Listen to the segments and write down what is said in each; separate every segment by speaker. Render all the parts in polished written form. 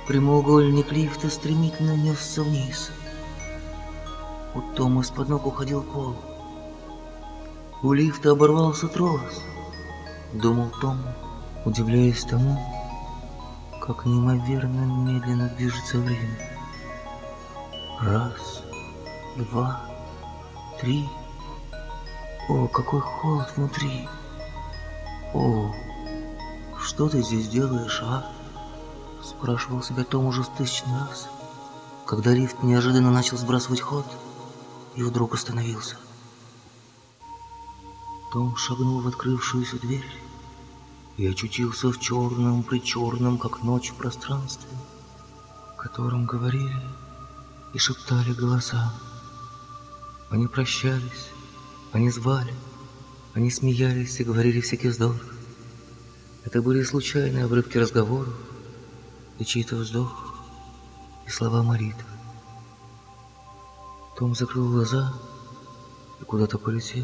Speaker 1: Прямоугольник лифта стремительно несся вниз. У Тома из-под ног уходил пол. У лифта оборвался трос, думал Том, удивляясь тому, как неимоверно медленно движется время. Раз, два, три. О, какой холод внутри! О, что ты здесь делаешь, а? Спрашивал себя Том уже в 1000 раз, когда лифт неожиданно начал сбрасывать ход и вдруг остановился. Том шагнул в открывшуюся дверь и очутился в черном-причерном, как ночь, пространстве, в котором говорили и шептали голоса. Они прощались, они звали, они смеялись и говорили всякий вздор. Это были случайные обрывки разговоров, и чей-то вздох, и слова молитвы. Том закрыл глаза и куда-то полетел.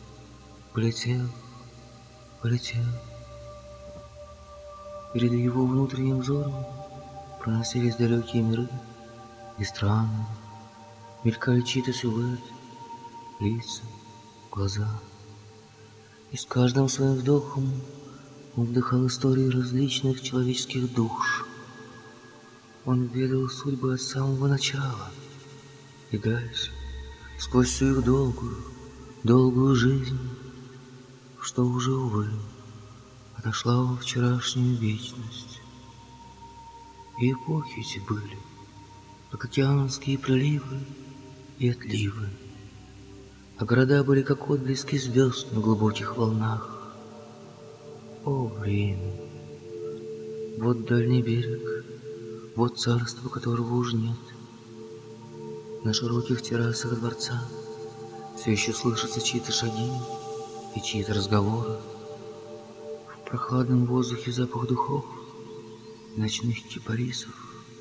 Speaker 1: Перед его внутренним взором проносились далекие миры и страны, мелькали чьи-то силуэты, лица, глаза. И с каждым своим вдохом он вдыхал истории различных человеческих душ. Он ведал судьбы от самого начала и дальше, сквозь всю их долгую жизнь, что уже, увы, отошла во вчерашнюю вечность. И эпохи эти были, как океанские приливы и отливы, а города были, как отблески звезд на глубоких волнах. О, время! Вот дальний берег, вот царство, которого уже нет. На широких террасах дворца все еще слышатся чьи-то шаги и чьи-то разговоры. В прохладном воздухе запах духов и ночных кипарисов.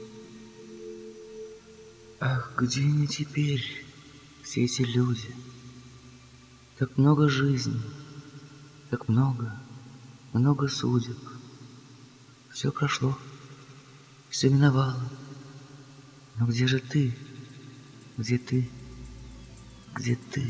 Speaker 1: Ах, где они теперь, все эти люди? Так много жизней, так много судеб. Все прошло, все миновало. Но где же ты? Где ты? Где ты?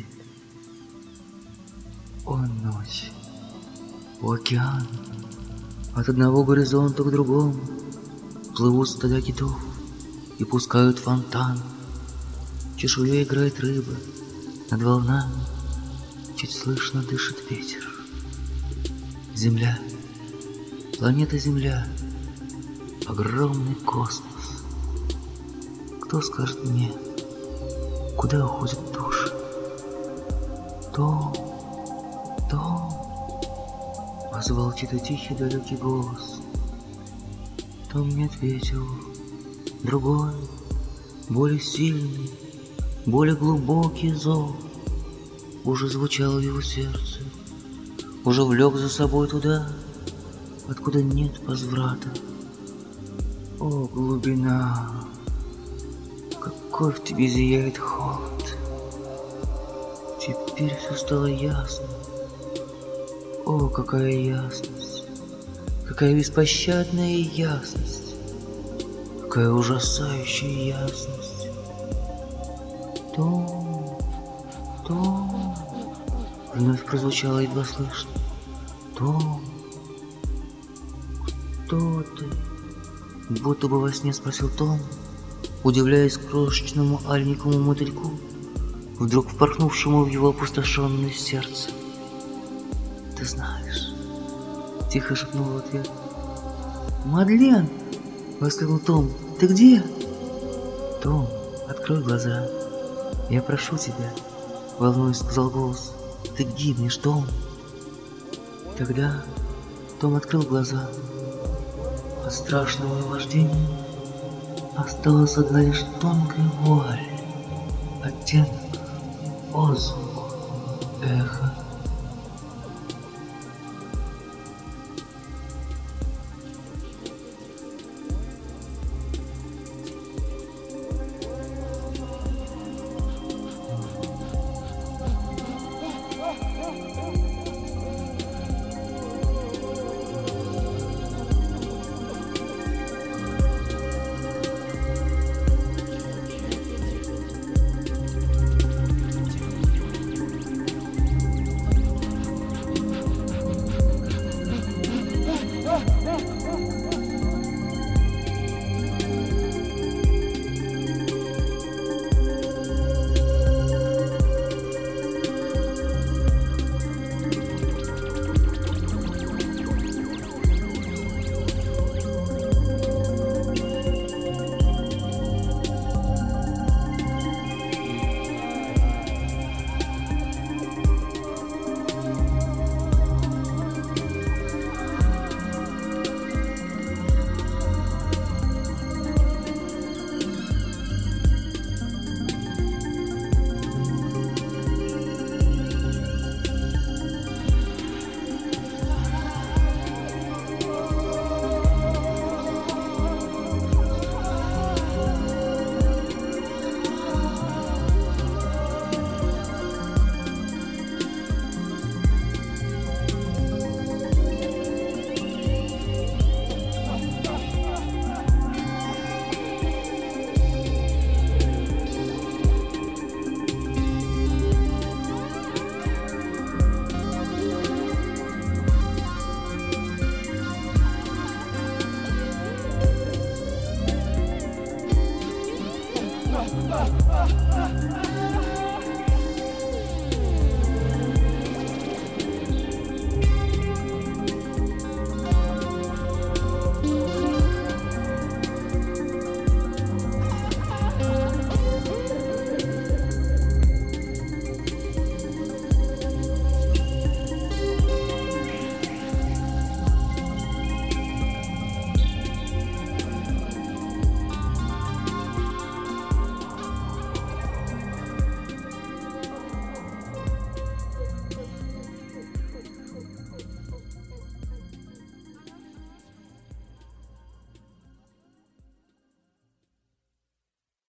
Speaker 1: О, ночь! О, океан! От одного горизонта к другому плывут стада китов и пускают фонтан. Чешуей играет рыба, над волнами чуть слышно дышит ветер. Земля, планета Земля, огромный космос. Кто скажет мне, куда уходят души? Том, позвал чей-то тихий далекий голос. Том не ответил. Другой, более сильный, более глубокий зов уже звучал в его сердце, уже влек за собой туда, откуда нет возврата. О, глубина! Какой в тебе зияет холод! Теперь все стало ясно. О, какая ясность! Какая беспощадная ясность! Какая ужасающая ясность! Том! Вновь прозвучало едва слышно. Том! Кто ты? Будто бы во сне спросил Том, удивляясь крошечному аленькому мотыльку, вдруг впорхнувшему в его опустошенное сердце. Ты знаешь, тихо шепнул в ответ. Мадлен! Воскликнул Том. Ты где? Том, открой глаза. Я прошу тебя, волнуясь, сказал голос. Ты гибнешь, Том. Тогда Том открыл глаза. От страшного наваждения осталась одна лишь тонкая вуаль, оттенок, отзвук, эхо.